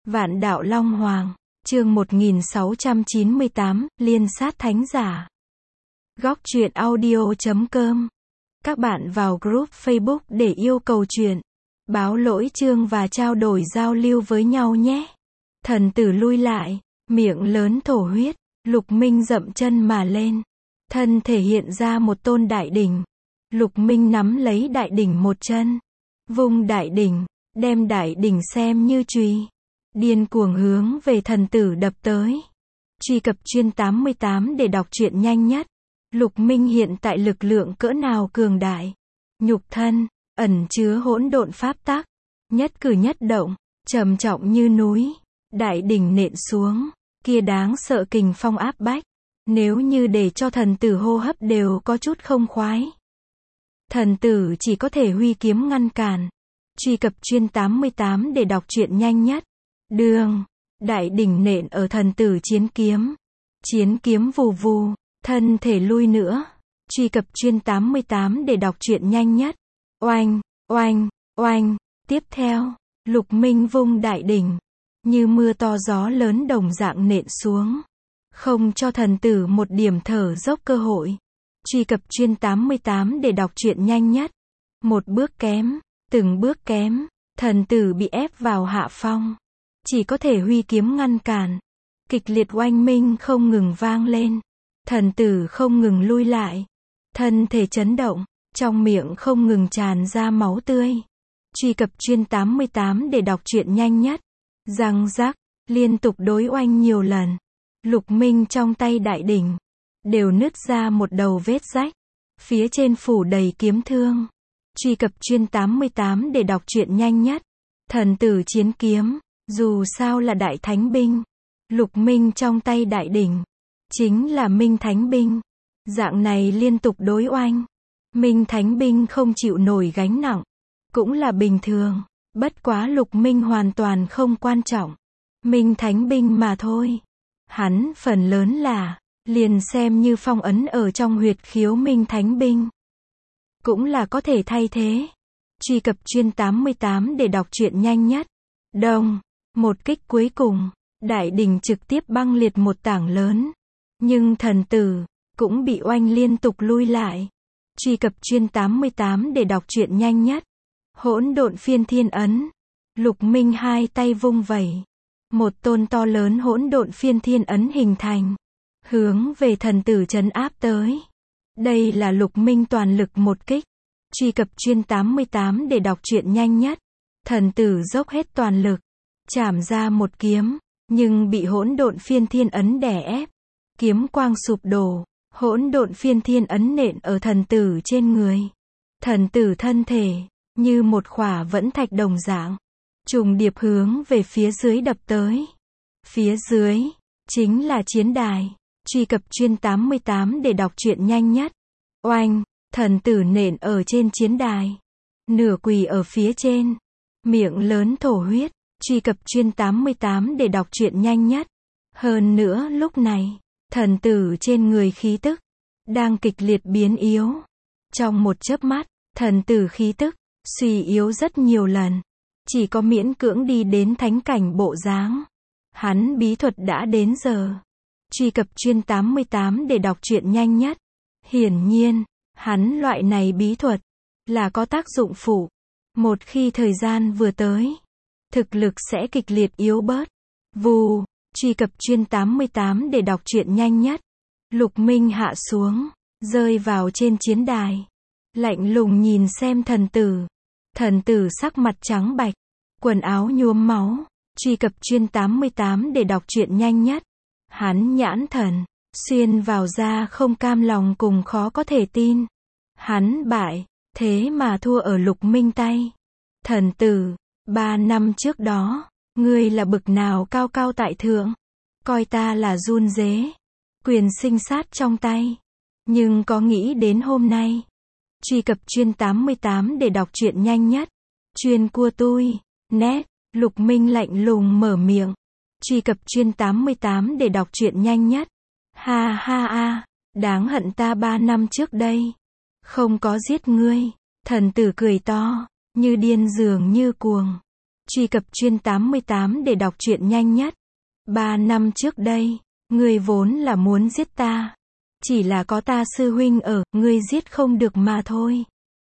Vạn đạo Long Hoàng, chương 1698, liên sát thánh giả. Góc truyện audio.com. Các bạn vào group Facebook để yêu cầu truyện, báo lỗi chương và trao đổi giao lưu với nhau nhé. Thần tử lui lại, miệng lớn thổ huyết, Lục Minh dậm chân mà lên. Thân thể hiện ra một tôn đại đỉnh. Lục Minh nắm lấy đại đỉnh một chân, vung đại đỉnh, đem đại đỉnh xem như chùy, điên cuồng hướng về thần tử đập tới. Truy cập chuyên 88 để đọc truyện nhanh nhất. Lục Minh hiện tại lực lượng cỡ nào cường đại. Nhục thân, ẩn chứa hỗn độn pháp tắc. Nhất cử nhất động, trầm trọng như núi. Đại đỉnh nện xuống, kia đáng sợ kình phong áp bách. Nếu như để cho thần tử hô hấp đều có chút không khoái. Thần tử chỉ có thể huy kiếm ngăn cản. Truy cập chuyên 88 để đọc truyện nhanh nhất. Đường, đại đỉnh nện ở thần tử chiến kiếm vù vù, thân thể lui nữa. Truy cập chuyên 88 để đọc truyện nhanh nhất. Oanh, oanh, oanh, tiếp theo, Lục Minh vung đại đỉnh, như mưa to gió lớn đồng dạng nện xuống, không cho thần tử một điểm thở dốc cơ hội. Truy cập chuyên 88 để đọc truyện nhanh nhất. Một bước kém, từng bước kém, thần tử bị ép vào hạ phong. Chỉ có thể huy kiếm ngăn cản. Kịch liệt oanh minh không ngừng vang lên. Thần tử không ngừng lui lại. Thân thể chấn động, trong miệng không ngừng tràn ra máu tươi. Truy cập chuyên 88 để đọc truyện nhanh nhất. Răng rắc, liên tục đối oanh nhiều lần. Lục Minh trong tay đại đỉnh đều nứt ra một đầu vết rách. Phía trên phủ đầy kiếm thương. Truy cập chuyên 88 để đọc truyện nhanh nhất. Thần tử chiến kiếm, dù sao là đại thánh binh. Lục Minh trong tay đại đỉnh chính là Minh Thánh binh. Dạng này liên tục đối oanh, Minh Thánh binh không chịu nổi gánh nặng, cũng là bình thường. Bất quá Lục Minh hoàn toàn không quan trọng. Minh Thánh binh mà thôi. Hắn phần lớn là liền xem như phong ấn ở trong huyệt khiếu Minh Thánh binh, cũng là có thể thay thế. Truy cập chuyên 88 để đọc truyện nhanh nhất. Đông, một kích cuối cùng, đại đỉnh trực tiếp băng liệt một tảng lớn. Nhưng thần tử cũng bị oanh liên tục lui lại. Truy cập chuyên 88 để đọc truyện nhanh nhất. Hỗn độn phiên thiên ấn. Lục Minh hai tay vung vẩy, một tôn to lớn hỗn độn phiên thiên ấn hình thành, hướng về thần tử trấn áp tới. Đây là Lục Minh toàn lực một kích. Truy cập chuyên 88 để đọc truyện nhanh nhất. Thần tử dốc hết toàn lực, chảm ra một kiếm, nhưng bị hỗn độn phiên thiên ấn đè ép. Kiếm quang sụp đổ, hỗn độn phiên thiên ấn nện ở thần tử trên người. Thần tử thân thể như một khỏa vẫn thạch đồng dạng, trùng điệp hướng về phía dưới đập tới. Phía dưới chính là chiến đài. Truy cập chuyên 88 để đọc truyện nhanh nhất. Oanh, thần tử nện ở trên chiến đài, nửa quỳ ở phía trên, miệng lớn thổ huyết. Truy cập chuyên 88 để đọc truyện nhanh nhất. Hơn nữa lúc này, thần tử trên người khí tức đang kịch liệt biến yếu. Trong một chớp mắt, thần tử khí tức suy yếu rất nhiều lần, chỉ có miễn cưỡng đi đến thánh cảnh bộ dáng. Hắn bí thuật đã đến giờ. Truy cập chuyên 88 để đọc truyện nhanh nhất. Hiển nhiên, hắn loại này bí thuật là có tác dụng phụ. Một khi thời gian vừa tới, thực lực sẽ kịch liệt yếu bớt. Vù, truy cập chuyên 88 để đọc truyện nhanh nhất. Lục Minh hạ xuống, rơi vào trên chiến đài, lạnh lùng nhìn xem thần tử. Thần tử sắc mặt trắng bạch, quần áo nhuốm máu. Truy cập chuyên 88 để đọc truyện nhanh nhất. Hắn nhãn thần xuyên vào da không cam lòng cùng khó có thể tin. Hắn bại, thế mà thua ở Lục Minh tay. Thần tử, 3 năm trước đó, ngươi là bực nào cao cao tại thượng, coi ta là run rế, quyền sinh sát trong tay. Nhưng có nghĩ đến hôm nay. Truy cập chuyên 88 để đọc truyện nhanh nhất. Chuyên cua tui, nét, Lục Minh lạnh lùng mở miệng. Truy cập chuyên 88 để đọc truyện nhanh nhất. Ha ha a, đáng hận ta 3 năm trước đây không có giết ngươi. Thần tử cười to, như điên dường như cuồng. Truy cập chuyên 88 để đọc truyện nhanh nhất. 3 năm trước đây, ngươi vốn là muốn giết ta. Chỉ là có ta sư huynh ở, ngươi giết không được mà thôi.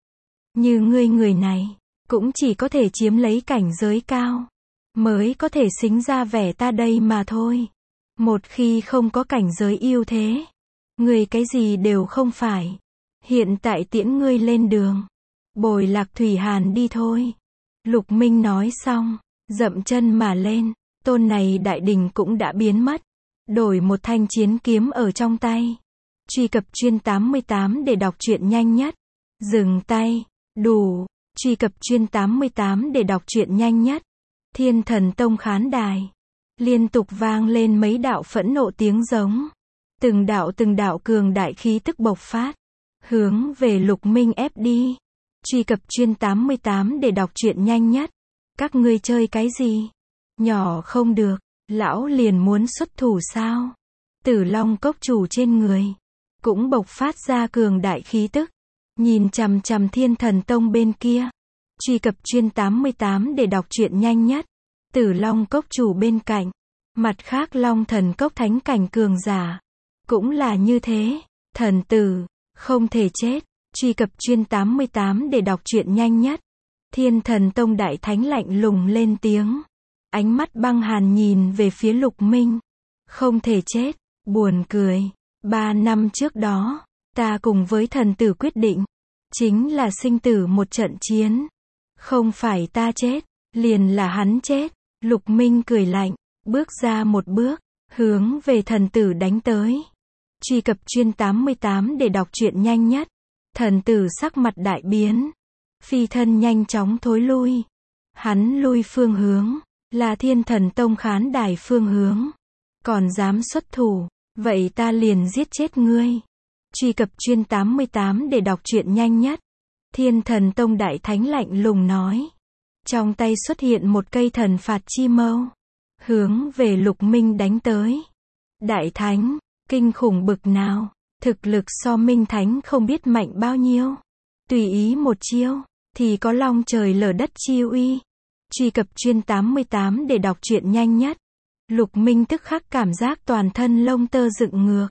Như ngươi người này, cũng chỉ có thể chiếm lấy cảnh giới cao, mới có thể xính ra vẻ ta đây mà thôi. Một khi không có cảnh giới yêu thế, ngươi cái gì đều không phải. Hiện tại tiễn ngươi lên đường, bồi Lạc Thủy Hàn đi thôi. Lục Minh nói xong, dậm chân mà lên, tôn này đại đình cũng đã biến mất. Đổi một thanh chiến kiếm ở trong tay. Truy cập chuyên 88 để đọc truyện nhanh nhất. Dừng tay, đủ. Truy cập chuyên 88 để đọc truyện nhanh nhất. Thiên Thần Tông khán đài. Liên tục vang lên mấy đạo phẫn nộ tiếng giống. Từng đạo cường đại khí tức bộc phát. Hướng về Lục Minh ép đi. Truy cập chuyên 88 để đọc truyện nhanh nhất. Các ngươi chơi cái gì? Nhỏ không được, lão liền muốn xuất thủ sao? Tử Long cốc chủ trên người cũng bộc phát ra cường đại khí tức. Nhìn chằm chằm Thiên Thần Tông bên kia. Truy cập chuyên 88 để đọc truyện nhanh nhất. Tử Long cốc chủ bên cạnh, mặt khác Long Thần cốc thánh cảnh cường giả cũng là như thế. Thần tử không thể chết. Truy cập chuyên 88 để đọc truyện nhanh nhất. Thiên Thần Tông đại thánh lạnh lùng lên tiếng. Ánh mắt băng hàn nhìn về phía Lục Minh. Không thể chết, buồn cười. 3 năm trước đó, ta cùng với thần tử quyết định, chính là sinh tử một trận chiến. Không phải ta chết, liền là hắn chết. Lục Minh cười lạnh, bước ra một bước, hướng về thần tử đánh tới. Truy cập chuyên 88 để đọc truyện nhanh nhất. Thần tử sắc mặt đại biến, phi thân nhanh chóng thối lui. Hắn lui phương hướng là Thiên Thần Tông khán đài phương hướng. Còn dám xuất thủ, vậy ta liền giết chết ngươi. Truy cập chuyên 88 để đọc truyện nhanh nhất. Thiên Thần Tông đại thánh lạnh lùng nói. Trong tay xuất hiện một cây thần phạt chi mâu, hướng về Lục Minh đánh tới. Đại thánh, kinh khủng bực nào, thực lực so Minh Thánh không biết mạnh bao nhiêu. Tùy ý một chiêu, thì có long trời lở đất chi uy. Truy cập chuyên 88 để đọc truyện nhanh nhất. Lục Minh tức khắc cảm giác toàn thân lông tơ dựng ngược.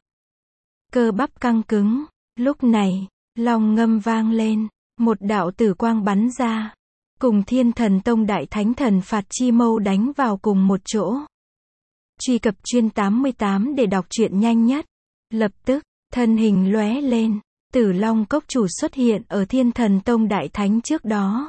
Cơ bắp căng cứng. Lúc này, long ngâm vang lên. Một đạo tử quang bắn ra. Cùng Thiên Thần Tông đại thánh thần phạt chi mâu đánh vào cùng một chỗ. Truy cập chuyên 88 để đọc truyện nhanh nhất. Lập tức, thân hình lóe lên. Tử Long cốc chủ xuất hiện ở Thiên Thần Tông đại thánh trước đó.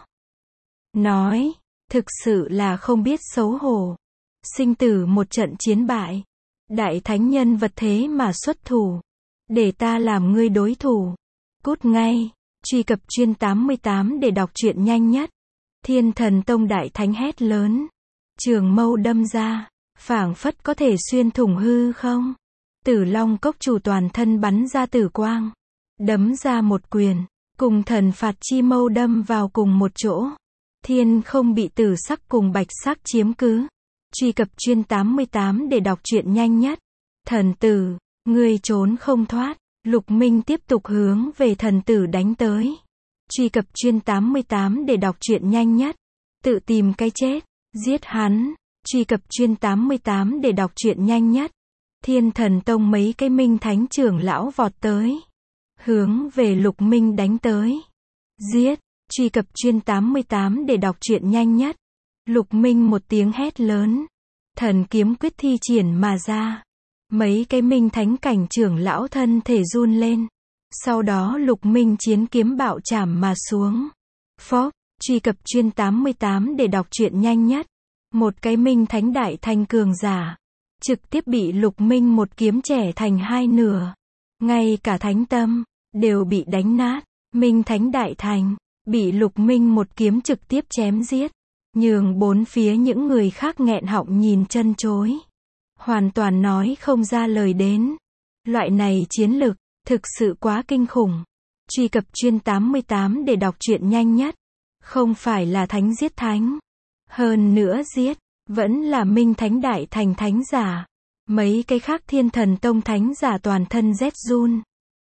Nói, thực sự là không biết xấu hổ. Sinh tử một trận chiến bại. Đại thánh nhân vật thế mà xuất thủ. Để ta làm ngươi đối thủ. Cút ngay. Truy cập chuyên 88 để đọc truyện nhanh nhất. Thiên Thần Tông đại thánh hét lớn. Trường mâu đâm ra, phảng phất có thể xuyên thủng hư không. Tử Long cốc chủ toàn thân bắn ra tử quang. Đấm ra một quyền, cùng thần phạt chi mâu đâm vào cùng một chỗ. Thiên không bị tử sắc cùng bạch sắc chiếm cứ. Truy cập chuyên 88 để đọc truyện nhanh nhất. Thần tử, ngươi trốn không thoát. Lục Minh tiếp tục hướng về thần tử đánh tới. Truy cập chuyên 88 để đọc truyện nhanh nhất. Tự tìm cái chết, giết hắn. Truy cập chuyên 88 để đọc truyện nhanh nhất. Thiên Thần Tông mấy cái minh thánh trưởng lão vọt tới. Hướng về Lục Minh đánh tới. Giết. Truy cập chuyên 88 để đọc truyện nhanh nhất. Lục Minh một tiếng hét lớn. Thần kiếm quyết thi triển mà ra. Mấy cái minh thánh cảnh trưởng lão thân thể run lên. Sau đó Lục Minh chiến kiếm bạo chảm mà xuống. Phốc. Truy cập chuyên 88 để đọc truyện nhanh nhất. Một cái minh thánh đại thành cường giả. Trực tiếp bị Lục Minh một kiếm chẻ thành hai nửa. Ngay cả thánh tâm đều bị đánh nát. Minh thánh đại thành bị Lục Minh một kiếm trực tiếp chém giết. Nhường bốn phía những người khác nghẹn họng nhìn chân chối. Hoàn toàn nói không ra lời đến. Loại này chiến lực, thực sự quá kinh khủng. Truy cập chuyên 88 để đọc truyện nhanh nhất. Không phải là thánh giết thánh. Hơn nữa giết, vẫn là minh thánh đại thành thánh giả. Mấy cái khác Thiên Thần Tông thánh giả toàn thân rét run.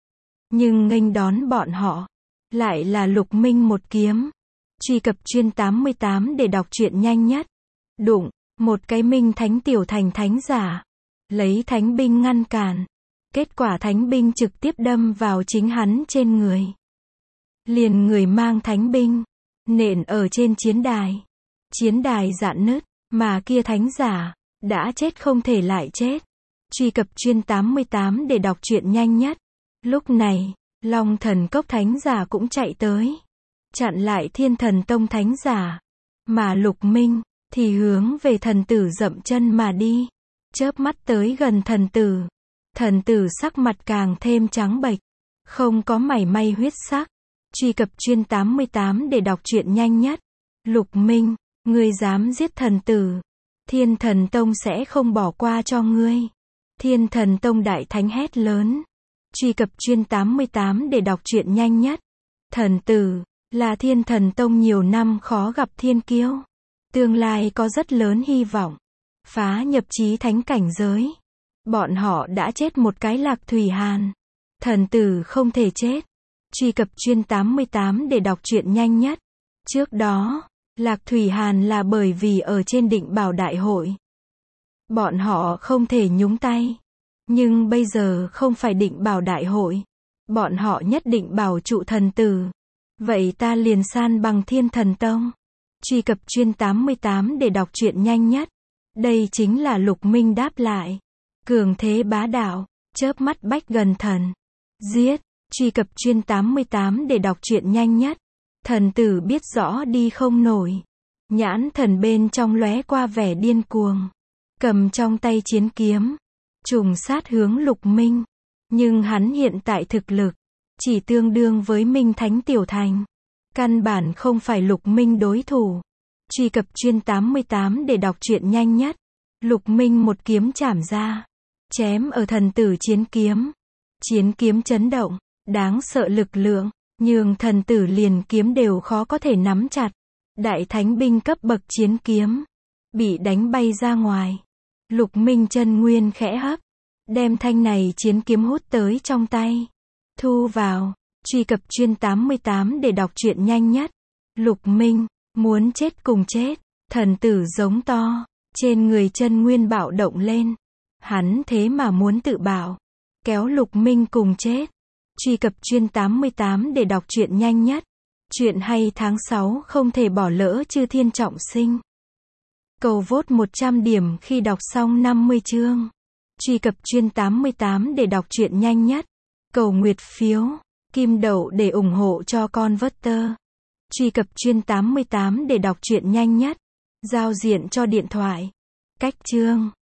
Nhưng nghênh đón bọn họ, lại là Lục Minh một kiếm. Truy cập chuyên 88 để đọc truyện nhanh nhất. Đụng, một cái Minh Thánh tiểu thành thánh giả. Lấy thánh binh ngăn cản. Kết quả thánh binh trực tiếp đâm vào chính hắn trên người. Liền người mang thánh binh. Nện ở trên chiến đài. Chiến đài rạn nứt. Mà kia thánh giả. Đã chết không thể lại chết. Truy cập chuyên 88 để đọc truyện nhanh nhất. Lúc này, Long Thần Cốc thánh giả cũng chạy tới. Chặn lại Thiên Thần Tông thánh giả. Mà Lục Minh, thì hướng về thần tử dậm chân mà đi. Chớp mắt tới gần thần tử. Thần tử sắc mặt càng thêm trắng bệch. Không có mảy may huyết sắc. Truy cập chuyên 88 để đọc truyện nhanh nhất. Lục Minh, ngươi dám giết thần tử. Thiên Thần Tông sẽ không bỏ qua cho ngươi. Thiên Thần Tông đại thánh hét lớn. Truy cập chuyên 88 để đọc truyện nhanh nhất. Thần tử, là Thiên Thần Tông nhiều năm khó gặp thiên kiêu. Tương lai có rất lớn hy vọng. Phá nhập chí thánh cảnh giới. Bọn họ đã chết một cái Lạc Thủy Hàn. Thần tử không thể chết. Truy cập chuyên 88 để đọc truyện nhanh nhất. Trước đó, Lạc Thủy Hàn là bởi vì ở trên Định Bảo Đại hội. Bọn họ không thể nhúng tay. Nhưng bây giờ không phải Định Bảo Đại hội. Bọn họ nhất định bảo trụ thần tử. Vậy ta liền san bằng Thiên Thần Tông. Truy cập chuyên 88 để đọc truyện nhanh nhất. Đây chính là Lục Minh đáp lại. Cường thế bá đạo, chớp mắt bách gần thần. Giết, truy cập chuyên 88 để đọc truyện nhanh nhất. Thần tử biết rõ đi không nổi. Nhãn thần bên trong lóe qua vẻ điên cuồng. Cầm trong tay chiến kiếm. Trùng sát hướng Lục Minh. Nhưng hắn hiện tại thực lực. Chỉ tương đương với Minh Thánh Tiểu Thành. Căn bản không phải Lục Minh đối thủ. Truy cập chuyên 88 để đọc truyện nhanh nhất. Lục Minh một kiếm chảm ra. Chém ở thần tử chiến kiếm. Chiến kiếm chấn động. Đáng sợ lực lượng. Nhường thần tử liền kiếm đều khó có thể nắm chặt. Đại thánh binh cấp bậc chiến kiếm. Bị đánh bay ra ngoài. Lục Minh chân nguyên khẽ hấp. Đem thanh này chiến kiếm hút tới trong tay. Thu vào. Truy cập chuyên 88 để đọc truyện nhanh nhất. Lục Minh, muốn chết cùng chết. Thần tử giống to. Trên người chân nguyên bạo động lên. Hắn thế mà muốn tự bạo. Kéo Lục Minh cùng chết. Truy cập chuyên 88 để đọc truyện nhanh nhất. Chuyện hay tháng 6 không thể bỏ lỡ chư thiên trọng sinh. Cầu vote 100 điểm khi đọc xong 50 chương. Truy cập chuyên 88 để đọc truyện nhanh nhất. Cầu nguyệt phiếu, kim đậu để ủng hộ cho con Vớt-tơ. Truy cập chuyên 88 để đọc truyện nhanh nhất. Giao diện cho điện thoại. Cách chương